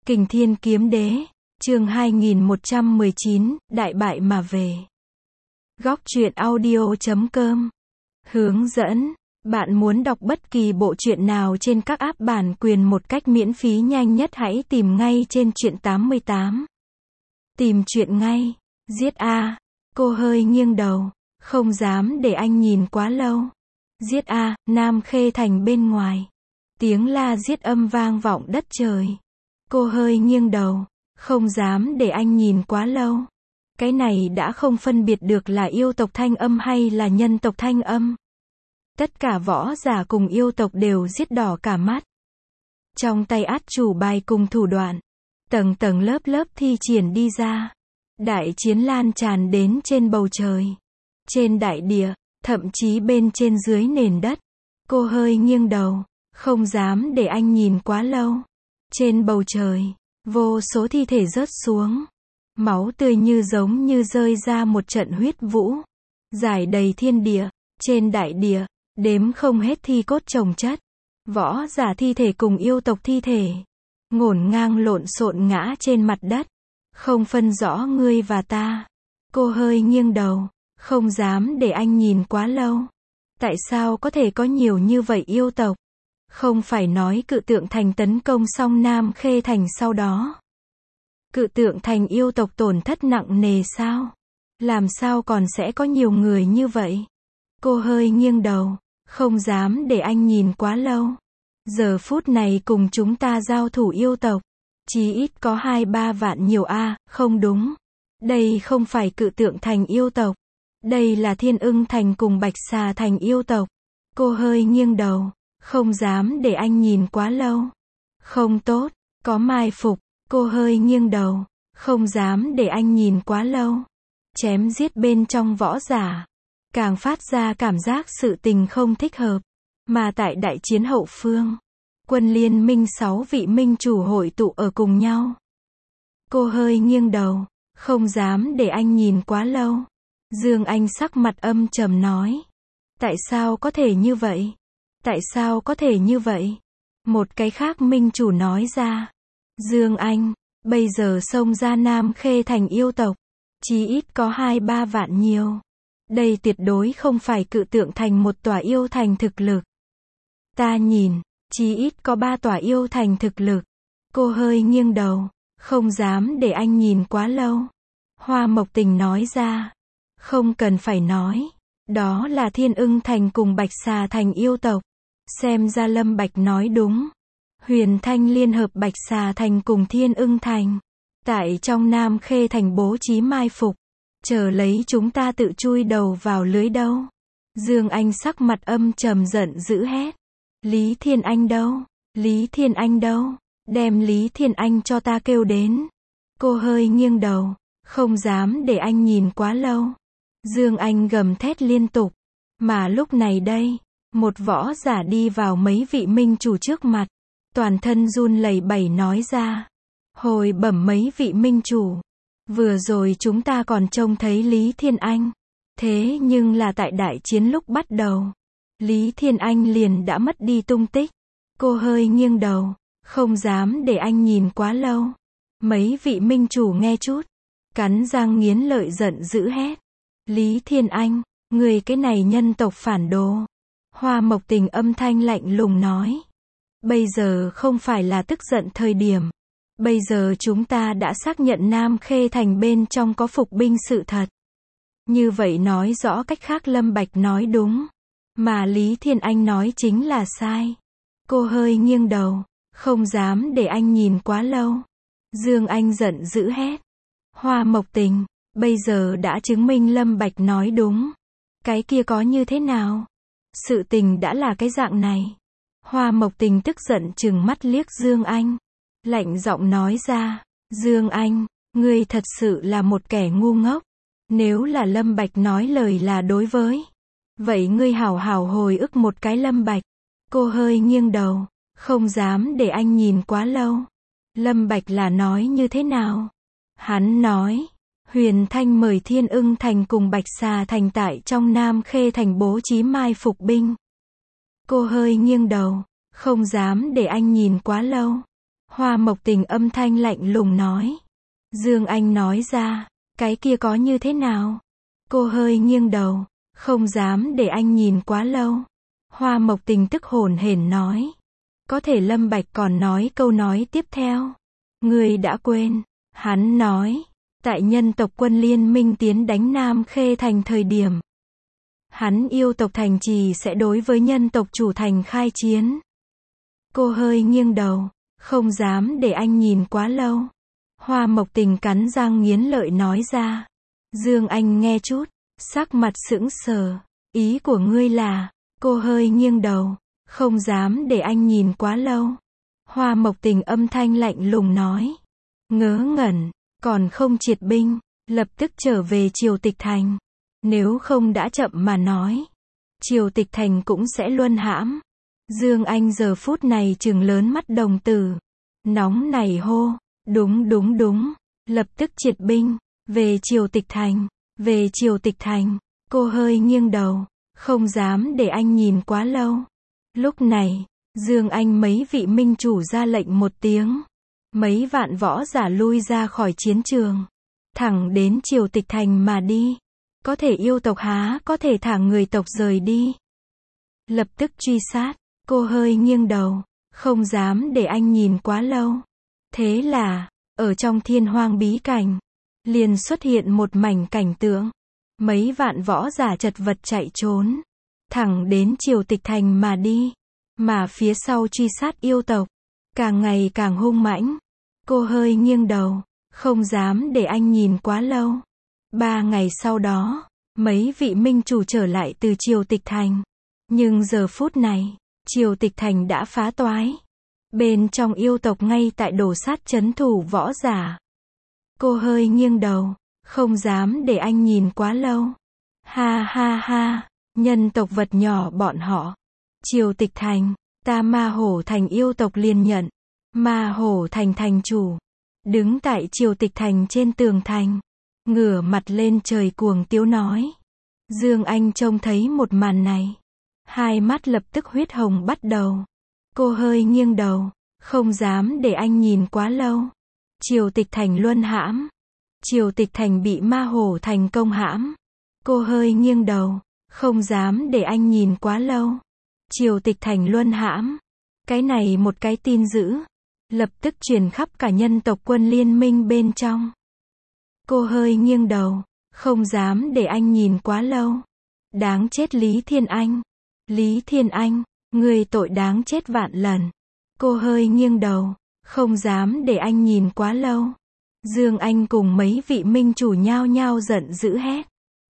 Kình Thiên Kiếm Đế, chương 2119, Đại bại mà về. Góc truyện audio.com. Hướng dẫn. Bạn muốn đọc bất kỳ bộ truyện nào trên các app bản quyền một cách miễn phí nhanh nhất hãy tìm ngay trên truyện 88. Tìm truyện ngay. Giết a. Cô hơi nghiêng đầu. Không dám để anh nhìn quá lâu. Giết a. Nam Khê Thành bên ngoài. Tiếng la giết âm vang vọng đất trời. Cô hơi nghiêng đầu. Không dám để anh nhìn quá lâu. Cái này đã không phân biệt được là yêu tộc Thanh Âm hay là nhân tộc Thanh Âm. Tất cả võ giả cùng yêu tộc đều giết đỏ cả mắt. Trong tay át chủ bài cùng thủ đoạn. Tầng tầng lớp lớp thi triển đi ra. Đại chiến lan tràn đến trên bầu trời. Trên đại địa, thậm chí bên trên dưới nền đất. Cô hơi nghiêng đầu. Không dám để anh nhìn quá lâu. Trên bầu trời, vô số thi thể rớt xuống. Máu tươi như giống như rơi ra một trận huyết vũ. Rải đầy thiên địa, trên đại địa, đếm không hết thi cốt chồng chất. Võ giả thi thể cùng yêu tộc thi thể. Ngổn ngang lộn xộn ngã trên mặt đất. Không phân rõ ngươi và ta. Cô hơi nghiêng đầu, không dám để anh nhìn quá lâu. Tại sao có thể có nhiều như vậy yêu tộc? Không phải nói Cự Tượng Thành tấn công xong Nam Khê Thành sau đó. Cự Tượng Thành yêu tộc tổn thất nặng nề sao? Làm sao còn sẽ có nhiều người như vậy? Cô hơi nghiêng đầu, không dám để anh nhìn quá lâu. Giờ phút này cùng chúng ta giao thủ yêu tộc. Chí ít có 2-3 vạn nhiều a, không đúng. Đây không phải Cự Tượng Thành yêu tộc. Đây là Thiên Ưng Thành cùng Bạch Xà Thành yêu tộc. Cô hơi nghiêng đầu. Không dám để anh nhìn quá lâu. Không tốt, có mai phục. Cô hơi nghiêng đầu. Không dám để anh nhìn quá lâu. Chém giết bên trong võ giả. Càng phát ra cảm giác sự tình không thích hợp. Mà tại đại chiến hậu phương. Quân liên minh 6 vị minh chủ hội tụ ở cùng nhau. Cô hơi nghiêng đầu. Không dám để anh nhìn quá lâu. Dương Anh sắc mặt âm trầm nói. Tại sao có thể như vậy? Tại sao có thể như vậy? Một cái khác minh chủ nói ra. Dương Anh, bây giờ xông ra Nam Khê Thành yêu tộc. Chí ít có 2-3 vạn nhiều. Đây tuyệt đối không phải Cự Tượng Thành một tòa yêu thành thực lực. Ta nhìn, chí ít có 3 tòa yêu thành thực lực. Cô hơi nghiêng đầu, không dám để anh nhìn quá lâu. Hoa Mộc Tình nói ra. Không cần phải nói. Đó là Thiên Ưng Thành cùng Bạch Xà Thành yêu tộc. Xem ra Lâm Bạch nói đúng. Huyền Thanh liên hợp Bạch Xà Thành cùng Thiên Ưng Thành. Tại trong Nam Khê Thành bố trí mai phục. Chờ lấy chúng ta tự chui đầu vào lưới đâu. Dương Anh sắc mặt âm trầm giận dữ hét. Lý Thiên Anh đâu? Lý Thiên Anh đâu? Đem Lý Thiên Anh cho ta kêu đến. Cô hơi nghiêng đầu. Không dám để anh nhìn quá lâu. Dương Anh gầm thét liên tục. Mà lúc này đây. Một võ giả đi vào mấy vị minh chủ trước mặt. Toàn thân run lẩy bẩy nói ra. Hồi bẩm mấy vị minh chủ. Vừa rồi chúng ta còn trông thấy Lý Thiên Anh. Thế nhưng là tại đại chiến lúc bắt đầu. Lý Thiên Anh liền đã mất đi tung tích. Cô hơi nghiêng đầu. Không dám để anh nhìn quá lâu. Mấy vị minh chủ nghe chút. Cắn răng nghiến lợi giận dữ hét. Lý Thiên Anh, người cái này nhân tộc phản đồ. Hoa Mộc Tình âm thanh lạnh lùng nói. Bây giờ không phải là tức giận thời điểm. Bây giờ chúng ta đã xác nhận Nam Khê Thành bên trong có phục binh sự thật. Như vậy nói rõ cách khác Lâm Bạch nói đúng. Mà Lý Thiên Anh nói chính là sai. Cô hơi nghiêng đầu. Không dám để anh nhìn quá lâu. Dương Anh giận dữ hét. Hoa Mộc Tình, bây giờ đã chứng minh Lâm Bạch nói đúng. Cái kia có như thế nào? Sự tình đã là cái dạng này. Hoa Mộc Tình tức giận trừng mắt liếc Dương Anh. Lạnh giọng nói ra. Dương Anh, ngươi thật sự là một kẻ ngu ngốc. Nếu là Lâm Bạch nói lời là đối với. Vậy ngươi hảo hảo hồi ức một cái Lâm Bạch. Cô hơi nghiêng đầu. Không dám để anh nhìn quá lâu. Lâm Bạch là nói như thế nào? Hắn nói. Huyền Thanh mời Thiên Ưng Thành cùng Bạch Xà Thành tại trong Nam Khê Thành bố trí mai phục binh. Cô hơi nghiêng đầu. Không dám để anh nhìn quá lâu. Hoa Mộc Tình âm thanh lạnh lùng nói. Dương Anh nói ra, cái kia có như thế nào? Cô hơi nghiêng đầu, không dám để anh nhìn quá lâu. Hoa Mộc Tình tức hổn hển nói. Có thể Lâm Bạch còn nói câu nói tiếp theo. Ngươi đã quên. Hắn nói, tại nhân tộc quân liên minh tiến đánh Nam Khê thành thời điểm, hắn yêu tộc thành trì sẽ đối với nhân tộc chủ thành khai chiến. Cô hơi nghiêng đầu, không dám để anh nhìn quá lâu. Hoa Mộc Tình cắn răng nghiến lợi nói ra. Dương Anh nghe chút, sắc mặt sững sờ. Ý của ngươi là, cô hơi nghiêng đầu, không dám để anh nhìn quá lâu. Hoa Mộc Tình âm thanh lạnh lùng nói. Ngớ ngẩn, còn không triệt binh, lập tức trở về Triều Tịch Thành. Nếu không đã chậm mà nói, Triều Tịch Thành cũng sẽ luân hãm. Dương Anh giờ phút này trừng lớn mắt đồng tử. Nóng nảy hô, đúng, lập tức triệt binh, về Triều Tịch Thành, về Triều Tịch Thành. Cô hơi nghiêng đầu, không dám để anh nhìn quá lâu. Lúc này, Dương Anh mấy vị minh chủ ra lệnh một tiếng. Mấy vạn võ giả lui ra khỏi chiến trường, thẳng đến Triều Tịch Thành mà đi. Có thể yêu tộc há có thể thả người tộc rời đi. Lập tức truy sát, cô hơi nghiêng đầu, không dám để anh nhìn quá lâu. Thế là, ở trong Thiên Hoang bí cảnh, liền xuất hiện một mảnh cảnh tượng. Mấy vạn võ giả chật vật chạy trốn, thẳng đến Triều Tịch Thành mà đi. Mà phía sau truy sát yêu tộc, càng ngày càng hung mãnh. Cô hơi nghiêng đầu, không dám để anh nhìn quá lâu. 3 ngày sau đó, mấy vị minh chủ trở lại từ Triều Tịch Thành. Nhưng giờ phút này, Triều Tịch Thành đã phá toái. Bên trong yêu tộc ngay tại đổ sát trấn thủ võ giả. Cô hơi nghiêng đầu, không dám để anh nhìn quá lâu. Ha, nhân tộc vật nhỏ bọn họ. Triều Tịch Thành, ta Ma Hổ Thành yêu tộc liền nhận. Ma Hổ Thành thành chủ, đứng tại Triều Tịch Thành trên tường thành, ngửa mặt lên trời cuồng tiếu nói. Dương Anh trông thấy một màn này, hai mắt lập tức huyết hồng bắt đầu. Cô hơi nghiêng đầu, không dám để anh nhìn quá lâu. Triều Tịch Thành luân hãm. Triều Tịch Thành bị Ma Hổ Thành công hãm. Cô hơi nghiêng đầu, không dám để anh nhìn quá lâu. Triều Tịch Thành luân hãm. Cái này một cái tin dữ, lập tức truyền khắp cả nhân tộc quân liên minh bên trong. Cô hơi nghiêng đầu, không dám để anh nhìn quá lâu. Đáng chết Lý Thiên Anh. Lý Thiên Anh, người tội đáng chết vạn lần. Cô hơi nghiêng đầu, không dám để anh nhìn quá lâu. Dương Anh cùng mấy vị minh chủ nhao nhao giận dữ hét.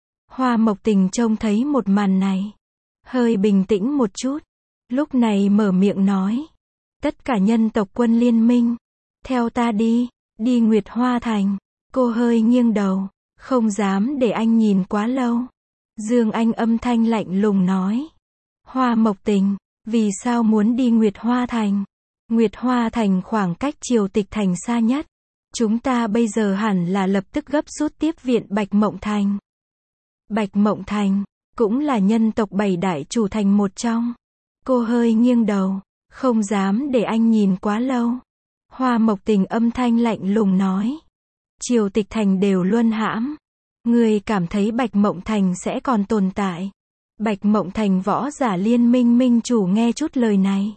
Hoa Mộc Tình trông thấy một màn này, hơi bình tĩnh một chút, lúc này mở miệng nói. Tất cả nhân tộc quân liên minh, theo ta đi Nguyệt Hoa Thành. Cô hơi nghiêng đầu, không dám để anh nhìn quá lâu. Dương Anh âm thanh lạnh lùng nói. Hoa Mộc Tình, vì sao muốn đi Nguyệt Hoa Thành? Nguyệt Hoa Thành khoảng cách Triều Tịch Thành xa nhất. Chúng ta bây giờ hẳn là lập tức gấp rút tiếp viện Bạch Mộng Thành. Bạch Mộng Thành, cũng là nhân tộc 7 đại chủ thành một trong. Cô hơi nghiêng đầu, không dám để anh nhìn quá lâu. Hoa Mộc Tình âm thanh lạnh lùng nói. Triều Tịch Thành đều luân hãm. Người cảm thấy Bạch Mộng Thành sẽ còn tồn tại? Bạch Mộng Thành võ giả liên minh minh chủ nghe chút lời này,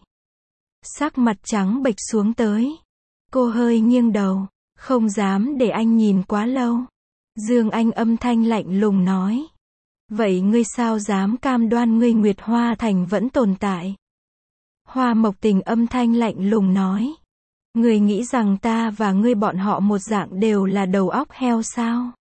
sắc mặt trắng bệch xuống tới. Cô hơi nghiêng đầu, không dám để anh nhìn quá lâu. Dương Anh âm thanh lạnh lùng nói. Vậy ngươi sao dám cam đoan ngươi Nguyệt Hoa Thành vẫn tồn tại? Hoa Mộc Tình âm thanh lạnh lùng nói. Ngươi nghĩ rằng ta và ngươi bọn họ một dạng đều là đầu óc heo sao?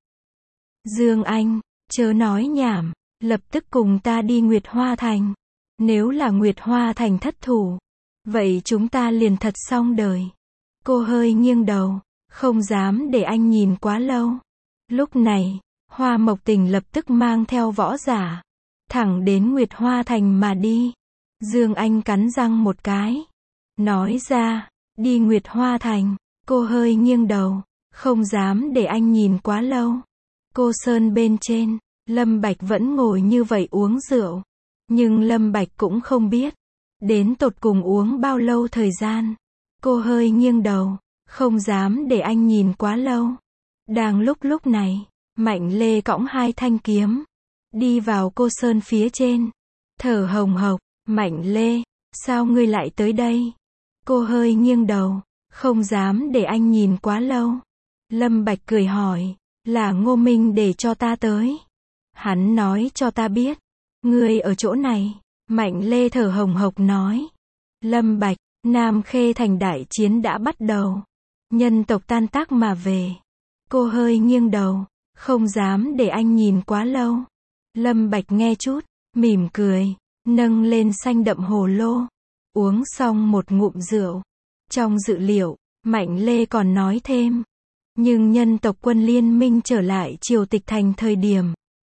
Dương Anh, chớ nói nhảm, lập tức cùng ta đi Nguyệt Hoa Thành. Nếu là Nguyệt Hoa Thành thất thủ, vậy chúng ta liền thật xong đời. Cô hơi nghiêng đầu, không dám để anh nhìn quá lâu. Lúc này, Hoa Mộc Tình lập tức mang theo võ giả, thẳng đến Nguyệt Hoa Thành mà đi. Dương Anh cắn răng một cái, nói ra, đi Nguyệt Hoa Thành. Cô hơi nghiêng đầu, không dám để anh nhìn quá lâu. Cô Sơn bên trên, Lâm Bạch vẫn ngồi như vậy uống rượu. Nhưng Lâm Bạch cũng không biết, đến tột cùng uống bao lâu thời gian. Cô hơi nghiêng đầu, không dám để anh nhìn quá lâu. Đang lúc này, Mạnh Lê cõng 2 thanh kiếm, đi vào cô sơn phía trên, thở hồng hộc. Mạnh Lê, sao ngươi lại tới đây? Cô hơi nghiêng đầu, không dám để anh nhìn quá lâu. Lâm Bạch cười hỏi, là Ngô Minh để cho ta tới. Hắn nói cho ta biết, ngươi ở chỗ này. Mạnh Lê thở hồng hộc nói. Lâm Bạch, Nam Khê Thành đại chiến đã bắt đầu. Nhân tộc tan tác mà về. Cô hơi nghiêng đầu, không dám để anh nhìn quá lâu. Lâm Bạch nghe chút, mỉm cười, nâng lên xanh đậm hồ lô, uống xong một ngụm rượu. Trong dự liệu, Mạnh Lê còn nói thêm, nhưng nhân tộc quân liên minh trở lại Triều Tịch Thành thời điểm,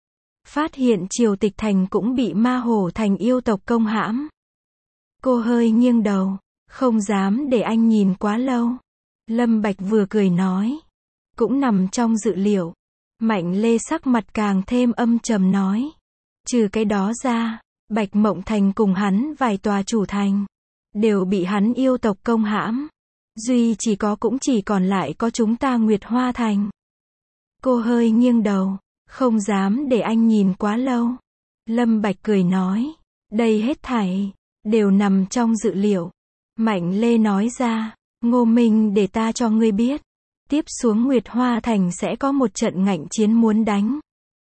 phát hiện Triều Tịch Thành cũng bị Ma Hổ Thành yêu tộc công hãm. Cô hơi nghiêng đầu, không dám để anh nhìn quá lâu. Lâm Bạch vừa cười nói, cũng nằm trong dự liệu. Mạnh Lê sắc mặt càng thêm âm trầm nói, trừ cái đó ra, Bạch Mộng Thành cùng hắn vài tòa chủ thành, đều bị hắn yêu tộc công hãm. Duy cũng chỉ còn lại có chúng ta Nguyệt Hoa Thành. Cô hơi nghiêng đầu, không dám để anh nhìn quá lâu. Lâm Bạch cười nói, đây hết thảy đều nằm trong dự liệu. Mạnh Lê nói ra, Ngô Minh để ta cho ngươi biết, tiếp xuống Nguyệt Hoa Thành sẽ có một trận ngạnh chiến muốn đánh.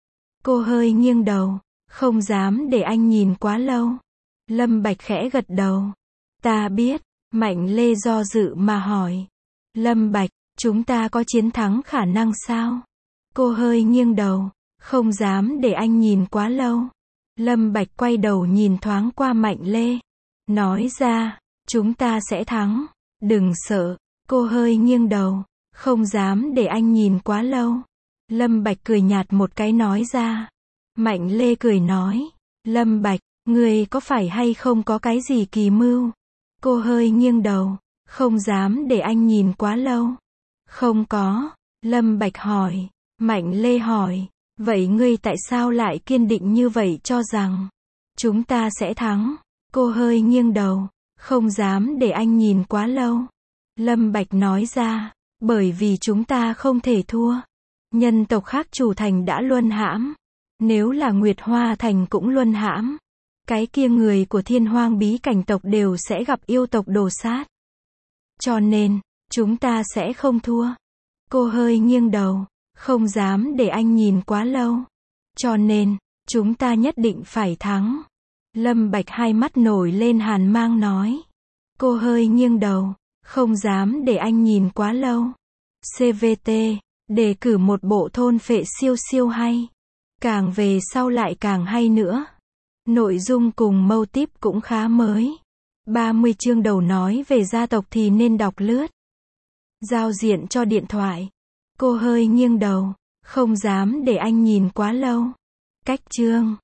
Cô hơi nghiêng đầu, không dám để anh nhìn quá lâu. Lâm Bạch khẽ gật đầu. Ta biết. Mạnh Lê do dự mà hỏi. Lâm Bạch, chúng ta có chiến thắng khả năng sao? Cô hơi nghiêng đầu, không dám để anh nhìn quá lâu. Lâm Bạch quay đầu nhìn thoáng qua Mạnh Lê, nói ra, chúng ta sẽ thắng, đừng sợ. Cô hơi nghiêng đầu, không dám để anh nhìn quá lâu. Lâm Bạch cười nhạt một cái nói ra. Mạnh Lê cười nói, Lâm Bạch, ngươi có phải hay không có cái gì kỳ mưu? Cô hơi nghiêng đầu, không dám để anh nhìn quá lâu. Không có. Lâm Bạch hỏi. Mạnh Lê hỏi, vậy ngươi tại sao lại kiên định như vậy cho rằng chúng ta sẽ thắng? Cô hơi nghiêng đầu, không dám để anh nhìn quá lâu. Lâm Bạch nói ra, bởi vì chúng ta không thể thua. Nhân tộc khác chủ thành đã luân hãm. Nếu là Nguyệt Hoa Thành cũng luân hãm, cái kia người của Thiên Hoang bí cảnh tộc đều sẽ gặp yêu tộc đồ sát. Cho nên, chúng ta sẽ không thua. Cô hơi nghiêng đầu, không dám để anh nhìn quá lâu. Cho nên, chúng ta nhất định phải thắng. Lâm Bạch hai mắt nổi lên hàn mang nói. Cô hơi nghiêng đầu, không dám để anh nhìn quá lâu. CVT, đề cử một bộ thôn phệ siêu hay. Càng về sau lại càng hay nữa. Nội dung cùng mâu típ cũng khá mới. 30 chương đầu nói về gia tộc thì nên đọc lướt. Giao diện cho điện thoại. Cô hơi nghiêng đầu, không dám để anh nhìn quá lâu. Cách chương